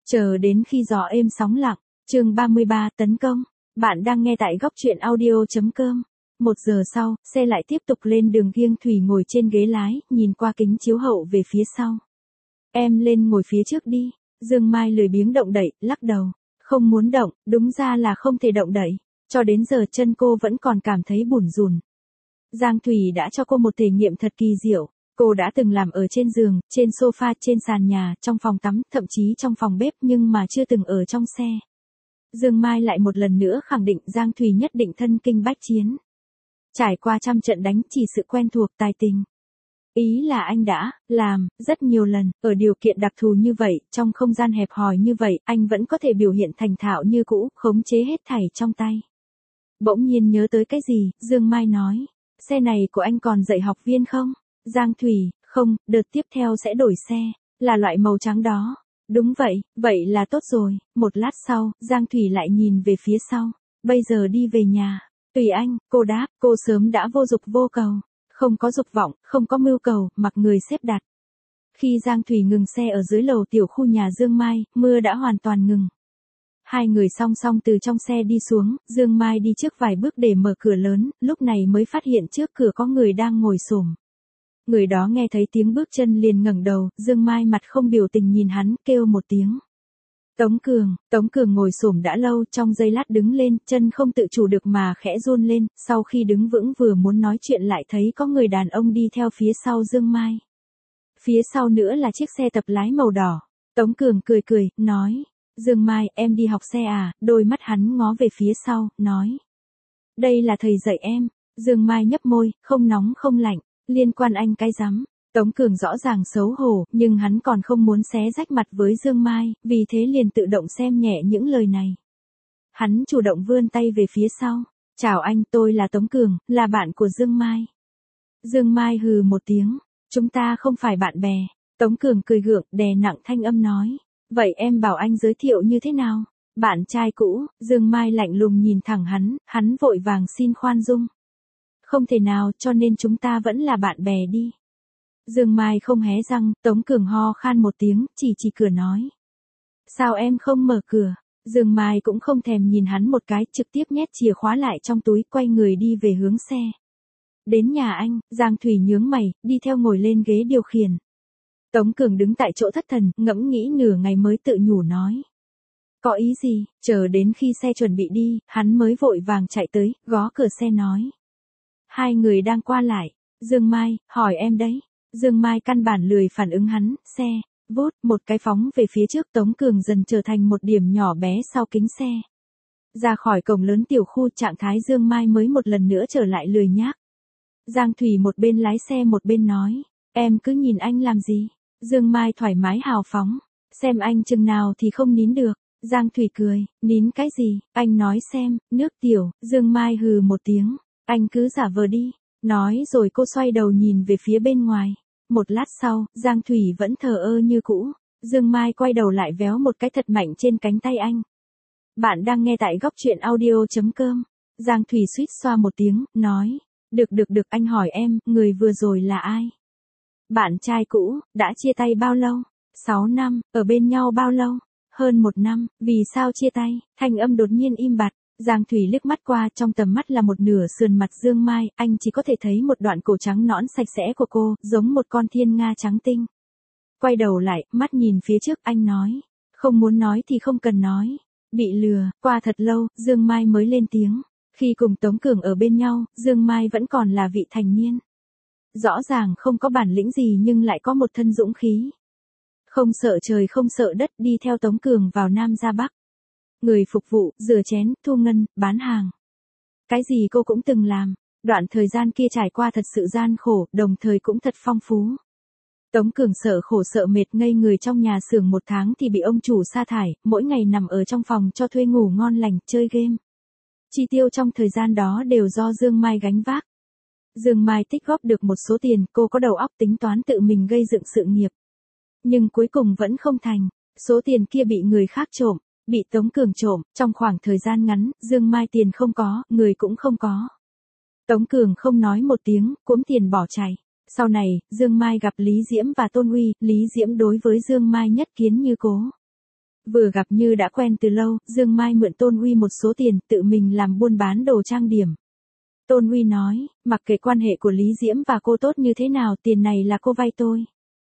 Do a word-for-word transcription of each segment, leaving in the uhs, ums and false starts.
Chờ đến khi gió êm sóng lặng, chương ba mươi ba tấn công. Bạn đang nghe tại góc truyện audio.com. Một giờ sau, xe lại tiếp tục lên đường Kiêng Thủy ngồi trên ghế lái, nhìn qua kính chiếu hậu về phía sau. Em lên ngồi phía trước đi. Dương Mai lười biếng động đậy, lắc đầu. Không muốn động, đúng ra là không thể động đậy. Cho đến giờ chân cô vẫn còn cảm thấy bủn rủn. Giang Thủy đã cho cô một thể nghiệm thật kỳ diệu. Cô đã từng làm ở trên giường, trên sofa, trên sàn nhà, trong phòng tắm, thậm chí trong phòng bếp nhưng mà chưa từng ở trong xe. Dương Mai lại một lần nữa khẳng định Giang Thủy nhất định thân kinh bách chiến. Trải qua trăm trận đánh chỉ sự quen thuộc tài tình. Ý là anh đã làm rất nhiều lần, ở điều kiện đặc thù như vậy, trong không gian hẹp hòi như vậy, anh vẫn có thể biểu hiện thành thạo như cũ, khống chế hết thảy trong tay. Bỗng nhiên nhớ tới cái gì, Dương Mai nói, xe này của anh còn dạy học viên không? Giang Thủy, không, đợt tiếp theo sẽ đổi xe, là loại màu trắng đó. Đúng vậy, vậy là tốt rồi. Một lát sau, Giang Thủy lại nhìn về phía sau. Bây giờ đi về nhà. Tùy anh, cô đáp, cô sớm đã vô dục vô cầu. Không có dục vọng, không có mưu cầu, mặc người xếp đặt. Khi Giang Thủy ngừng xe ở dưới lầu tiểu khu nhà Dương Mai, mưa đã hoàn toàn ngừng. Hai người song song từ trong xe đi xuống, Dương Mai đi trước vài bước để mở cửa lớn, lúc này mới phát hiện trước cửa có người đang ngồi xổm. Người đó nghe thấy tiếng bước chân liền ngẩng đầu, Dương Mai mặt không biểu tình nhìn hắn, kêu một tiếng. Tống Cường, Tống Cường ngồi xổm đã lâu, trong giây lát đứng lên, chân không tự chủ được mà khẽ run lên, sau khi đứng vững vừa muốn nói chuyện lại thấy có người đàn ông đi theo phía sau Dương Mai. Phía sau nữa là chiếc xe tập lái màu đỏ. Tống Cường cười cười, nói, Dương Mai, em đi học xe à? Đôi mắt hắn ngó về phía sau, nói. Đây là thầy dạy em. Dương Mai nhấp môi, không nóng không lạnh. Liên quan anh cái rắm. Tống Cường rõ ràng xấu hổ, nhưng hắn còn không muốn xé rách mặt với Dương Mai, vì thế liền tự động xem nhẹ những lời này. Hắn chủ động vươn tay về phía sau. Chào anh, tôi là Tống Cường, là bạn của Dương Mai. Dương Mai hừ một tiếng. Chúng ta không phải bạn bè. Tống Cường cười gượng, đè nặng thanh âm nói. Vậy em bảo anh giới thiệu như thế nào? Bạn trai cũ. Dương Mai lạnh lùng nhìn thẳng hắn, hắn vội vàng xin khoan dung. Không thể nào, cho nên chúng ta vẫn là bạn bè đi. Dương Mai không hé răng, Tống Cường ho khan một tiếng, chỉ chỉ cửa nói. Sao em không mở cửa? Dương Mai cũng không thèm nhìn hắn một cái, trực tiếp nhét chìa khóa lại trong túi, quay người đi về hướng xe. Đến nhà anh, Giang Thủy nhướng mày, đi theo ngồi lên ghế điều khiển. Tống Cường đứng tại chỗ thất thần, ngẫm nghĩ nửa ngày mới tự nhủ nói. Có ý gì? Chờ đến khi xe chuẩn bị đi, hắn mới vội vàng chạy tới, gõ cửa xe nói. Hai người đang qua lại. Dương Mai, hỏi em đấy. Dương Mai căn bản lười phản ứng hắn, xe, vút, một cái phóng về phía trước. Tống Cường dần trở thành một điểm nhỏ bé sau kính xe. Ra khỏi cổng lớn tiểu khu, trạng thái Dương Mai mới một lần nữa trở lại lười nhác. Giang Thủy một bên lái xe một bên nói, em cứ nhìn anh làm gì? Dương Mai thoải mái hào phóng, xem anh chừng nào thì không nín được. Giang Thủy cười, nín cái gì, anh nói xem, nước tiểu. Dương Mai hừ một tiếng, anh cứ giả vờ đi. Nói rồi cô xoay đầu nhìn về phía bên ngoài. Một lát sau, Giang Thủy vẫn thờ ơ như cũ. Dương Mai quay đầu lại véo một cái thật mạnh trên cánh tay anh. Bạn đang nghe tại góc truyện audio.com. Giang Thủy suýt xoa một tiếng, nói. Được được được, anh hỏi em, người vừa rồi là ai? Bạn trai cũ. Đã chia tay bao lâu? Sáu năm. Ở bên nhau bao lâu? Hơn một năm. Vì sao chia tay? Thanh âm đột nhiên im bặt. Giang Thủy liếc mắt qua, trong tầm mắt là một nửa sườn mặt Dương Mai, anh chỉ có thể thấy một đoạn cổ trắng nõn sạch sẽ của cô, giống một con thiên nga trắng tinh. Quay đầu lại, mắt nhìn phía trước, anh nói. Không muốn nói thì không cần nói. Bị lừa. Qua thật lâu, Dương Mai mới lên tiếng. Khi cùng Tống Cường ở bên nhau, Dương Mai vẫn còn là vị thành niên. Rõ ràng không có bản lĩnh gì nhưng lại có một thân dũng khí. Không sợ trời không sợ đất, đi theo Tống Cường vào Nam ra Bắc. Người phục vụ, rửa chén, thu ngân, bán hàng. Cái gì cô cũng từng làm. Đoạn thời gian kia trải qua thật sự gian khổ, đồng thời cũng thật phong phú. Tống Cường sợ khổ sợ mệt ngây người trong nhà xưởng một tháng thì bị ông chủ sa thải, mỗi ngày nằm ở trong phòng cho thuê ngủ ngon lành, chơi game. Chi tiêu trong thời gian đó đều do Dương Mai gánh vác. Dương Mai tích góp được một số tiền, cô có đầu óc tính toán tự mình gây dựng sự nghiệp. Nhưng cuối cùng vẫn không thành, số tiền kia bị người khác trộm. Bị Tống Cường trộm, trong khoảng thời gian ngắn, Dương Mai tiền không có, người cũng không có. Tống Cường không nói một tiếng, cuỗm tiền bỏ chạy. Sau này, Dương Mai gặp Lý Diễm và Tôn Uy, Lý Diễm đối với Dương Mai nhất kiến như cố. Vừa gặp như đã quen từ lâu, Dương Mai mượn Tôn Uy một số tiền, tự mình làm buôn bán đồ trang điểm. Tôn Uy nói, mặc kệ quan hệ của Lý Diễm và cô tốt như thế nào, tiền này là cô vay tôi.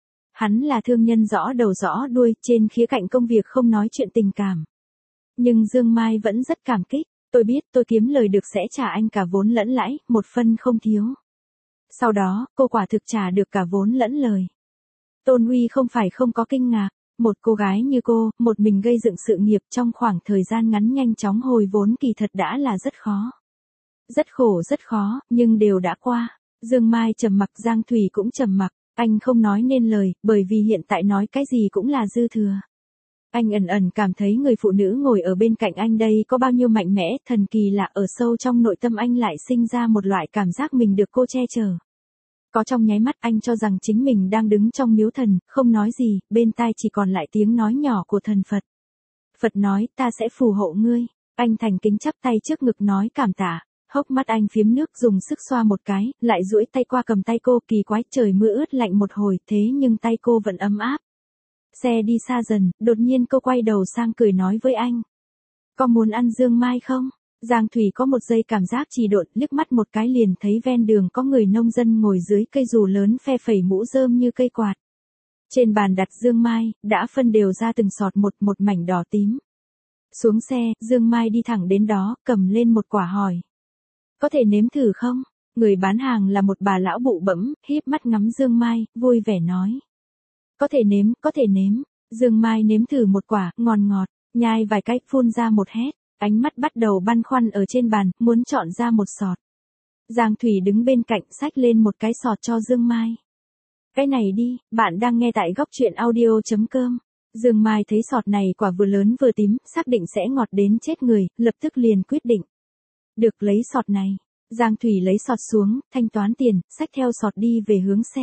Hắn là thương nhân rõ đầu rõ đuôi, trên khía cạnh công việc không nói chuyện tình cảm. Nhưng Dương Mai vẫn rất cảm kích, tôi biết tôi kiếm lời được sẽ trả anh cả vốn lẫn lãi, một phân không thiếu. Sau đó, cô quả thực trả được cả vốn lẫn lời. Tôn Uy không phải không có kinh ngạc, một cô gái như cô, một mình gây dựng sự nghiệp trong khoảng thời gian ngắn nhanh chóng hồi vốn kỳ thật đã là rất khó. Rất khổ rất khó, nhưng đều đã qua. Dương Mai trầm mặc, Giang Thủy cũng trầm mặc, anh không nói nên lời, bởi vì hiện tại nói cái gì cũng là dư thừa. Anh ẩn ẩn cảm thấy người phụ nữ ngồi ở bên cạnh anh đây có bao nhiêu mạnh mẽ, thần kỳ là ở sâu trong nội tâm anh lại sinh ra một loại cảm giác mình được cô che chở. Có trong nháy mắt anh cho rằng chính mình đang đứng trong miếu thần, không nói gì, bên tai chỉ còn lại tiếng nói nhỏ của thần Phật. Phật nói, ta sẽ phù hộ ngươi. Anh thành kính chắp tay trước ngực nói cảm tạ. Hốc mắt anh phiếm nước dùng sức xoa một cái, lại duỗi tay qua cầm tay cô, kỳ quái, trời mưa ướt lạnh một hồi, thế nhưng tay cô vẫn ấm áp. Xe đi xa dần, đột nhiên cô quay đầu sang cười nói với anh. Có muốn ăn Dương Mai không? Giang Thủy có một giây cảm giác trì độn, liếc mắt một cái liền thấy ven đường có người nông dân ngồi dưới cây dù lớn phe phẩy mũ rơm như cây quạt. Trên bàn đặt Dương Mai, đã phân đều ra từng sọt một một mảnh đỏ tím. Xuống xe, Dương Mai đi thẳng đến đó, cầm lên một quả hỏi. Có thể nếm thử không? Người bán hàng là một bà lão bụ bẫm, híp mắt ngắm Dương Mai, vui vẻ nói. Có thể nếm, có thể nếm. Dương Mai nếm thử một quả, ngon ngọt, nhai vài cái, phun ra một hét. Ánh mắt bắt đầu băn khoăn ở trên bàn, muốn chọn ra một sọt. Giang Thủy đứng bên cạnh xách lên một cái sọt cho Dương Mai. Cái này đi, bạn đang nghe tại góc truyện audio.com. Dương Mai thấy sọt này quả vừa lớn vừa tím, xác định sẽ ngọt đến chết người, lập tức liền quyết định. Được, lấy sọt này. Giang Thủy lấy sọt xuống, thanh toán tiền, xách theo sọt đi về hướng xe.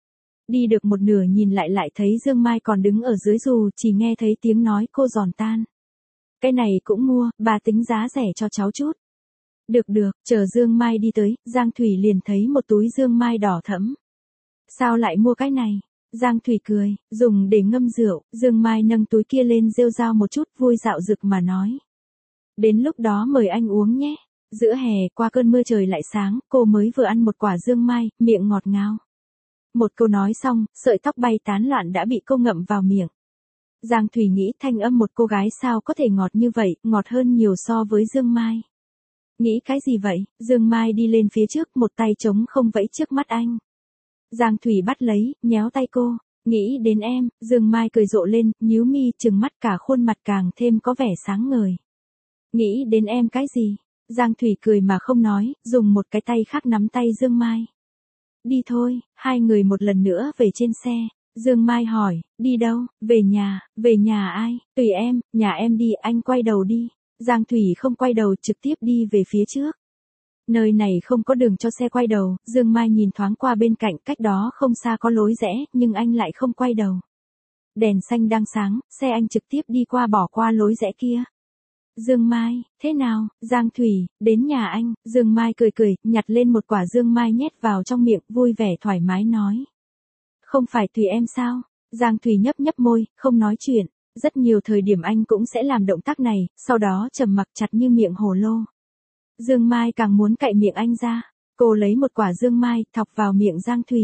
Đi được một nửa nhìn lại lại thấy Dương Mai còn đứng ở dưới dù, chỉ nghe thấy tiếng nói cô giòn tan. Cái này cũng mua, bà tính giá rẻ cho cháu chút. Được được, chờ Dương Mai đi tới, Giang Thủy liền thấy một túi Dương Mai đỏ thẫm. Sao lại mua cái này? Giang Thủy cười, dùng để ngâm rượu, Dương Mai nâng túi kia lên rêu rao một chút, vui dạo dực mà nói. Đến lúc đó mời anh uống nhé. Giữa hè, qua cơn mưa trời lại sáng, cô mới vừa ăn một quả Dương Mai, miệng ngọt ngào. Một câu nói xong, sợi tóc bay tán loạn đã bị cô ngậm vào miệng. Giang Thủy nghĩ thanh âm một cô gái sao có thể ngọt như vậy, ngọt hơn nhiều so với Dương Mai. Nghĩ cái gì vậy? Dương Mai đi lên phía trước, một tay trống không vẫy trước mắt anh. Giang Thủy bắt lấy, nhéo tay cô. Nghĩ đến em, Dương Mai cười rộ lên, nhíu mi, trừng mắt, cả khuôn mặt càng thêm có vẻ sáng ngời. Nghĩ đến em cái gì? Giang Thủy cười mà không nói, dùng một cái tay khác nắm tay Dương Mai. Đi thôi, hai người một lần nữa về trên xe. Dương Mai hỏi, đi đâu? Về nhà, về nhà ai? Tùy em, nhà em đi, anh quay đầu đi. Giang Thủy không quay đầu, trực tiếp đi về phía trước. Nơi này không có đường cho xe quay đầu, Dương Mai nhìn thoáng qua bên cạnh, cách đó không xa có lối rẽ, nhưng anh lại không quay đầu. Đèn xanh đang sáng, xe anh trực tiếp đi qua bỏ qua lối rẽ kia. Dương Mai, thế nào? Giang Thủy, đến nhà anh. Dương Mai cười cười, nhặt lên một quả Dương Mai nhét vào trong miệng, vui vẻ thoải mái nói. Không phải tùy em sao? Giang Thủy nhấp nhấp môi, không nói chuyện. Rất nhiều thời điểm anh cũng sẽ làm động tác này, sau đó trầm mặc chặt như miệng hồ lô. Dương Mai càng muốn cạy miệng anh ra. Cô lấy một quả Dương Mai, thọc vào miệng Giang Thủy.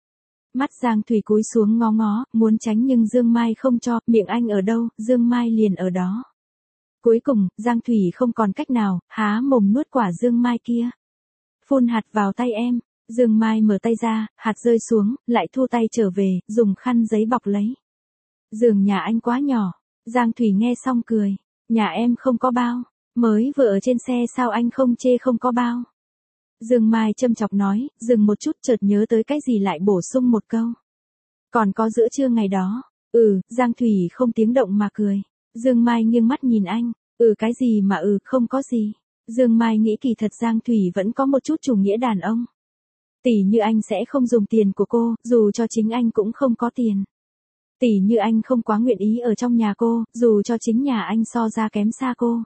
Mắt Giang Thủy cúi xuống ngó ngó, muốn tránh nhưng Dương Mai không cho, miệng anh ở đâu, Dương Mai liền ở đó. Cuối cùng, Giang Thủy không còn cách nào, há mồm nuốt quả Dương Mai kia. Phun hạt vào tay em. Dương Mai mở tay ra, hạt rơi xuống, lại thu tay trở về, dùng khăn giấy bọc lấy. Giường nhà anh quá nhỏ. Giang Thủy nghe xong cười. Nhà em không có bao. Mới vừa ở trên xe sao anh không chê không có bao. Dương Mai châm chọc nói, dừng một chút chợt nhớ tới cái gì lại bổ sung một câu. Còn có giữa trưa ngày đó. Ừ, Giang Thủy không tiếng động mà cười. Dương Mai nghiêng mắt nhìn anh. Ừ cái gì mà ừ, không có gì. Dương Mai nghĩ kỳ thật Giang Thủy vẫn có một chút chủ nghĩa đàn ông. Tỷ như anh sẽ không dùng tiền của cô, dù cho chính anh cũng không có tiền. Tỷ như anh không quá nguyện ý ở trong nhà cô, dù cho chính nhà anh so ra kém xa cô.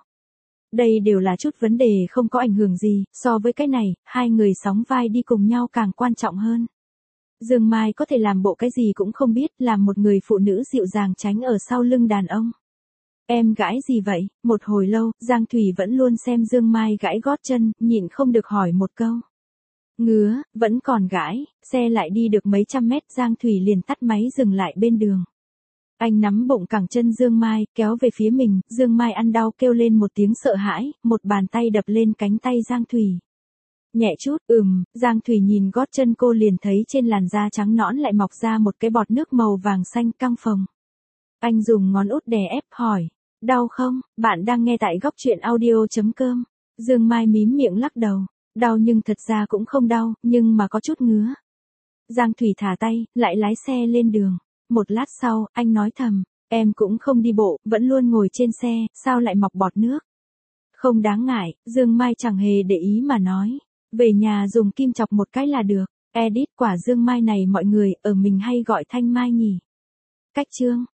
Đây đều là chút vấn đề không có ảnh hưởng gì, so với cái này, hai người sóng vai đi cùng nhau càng quan trọng hơn. Dương Mai có thể làm bộ cái gì cũng không biết, làm một người phụ nữ dịu dàng tránh ở sau lưng đàn ông. Em gãi gì vậy? Một hồi lâu, Giang Thủy vẫn luôn xem Dương Mai gãi gót chân, nhịn không được hỏi một câu. Ngứa, vẫn còn gãi, xe lại đi được mấy trăm mét, Giang Thủy liền tắt máy dừng lại bên đường. Anh nắm bụng cẳng chân Dương Mai, kéo về phía mình, Dương Mai ăn đau kêu lên một tiếng sợ hãi, một bàn tay đập lên cánh tay Giang Thủy. Nhẹ chút, ừm, Giang Thủy nhìn gót chân cô liền thấy trên làn da trắng nõn lại mọc ra một cái bọt nước màu vàng xanh căng phồng. Anh dùng ngón út đè ép hỏi, đau không? Bạn đang nghe tại góc truyện audio chấm com. Dương Mai mím miệng lắc đầu, đau nhưng thật ra cũng không đau, nhưng mà có chút ngứa. Giang Thủy thả tay, lại lái xe lên đường. Một lát sau, anh nói thầm, em cũng không đi bộ, vẫn luôn ngồi trên xe, sao lại mọc bọt nước? Không đáng ngại, Dương Mai chẳng hề để ý mà nói. Về nhà dùng kim chọc một cái là được. Edit quả Dương Mai này mọi người ở mình hay gọi Thanh Mai nhỉ? Cách chương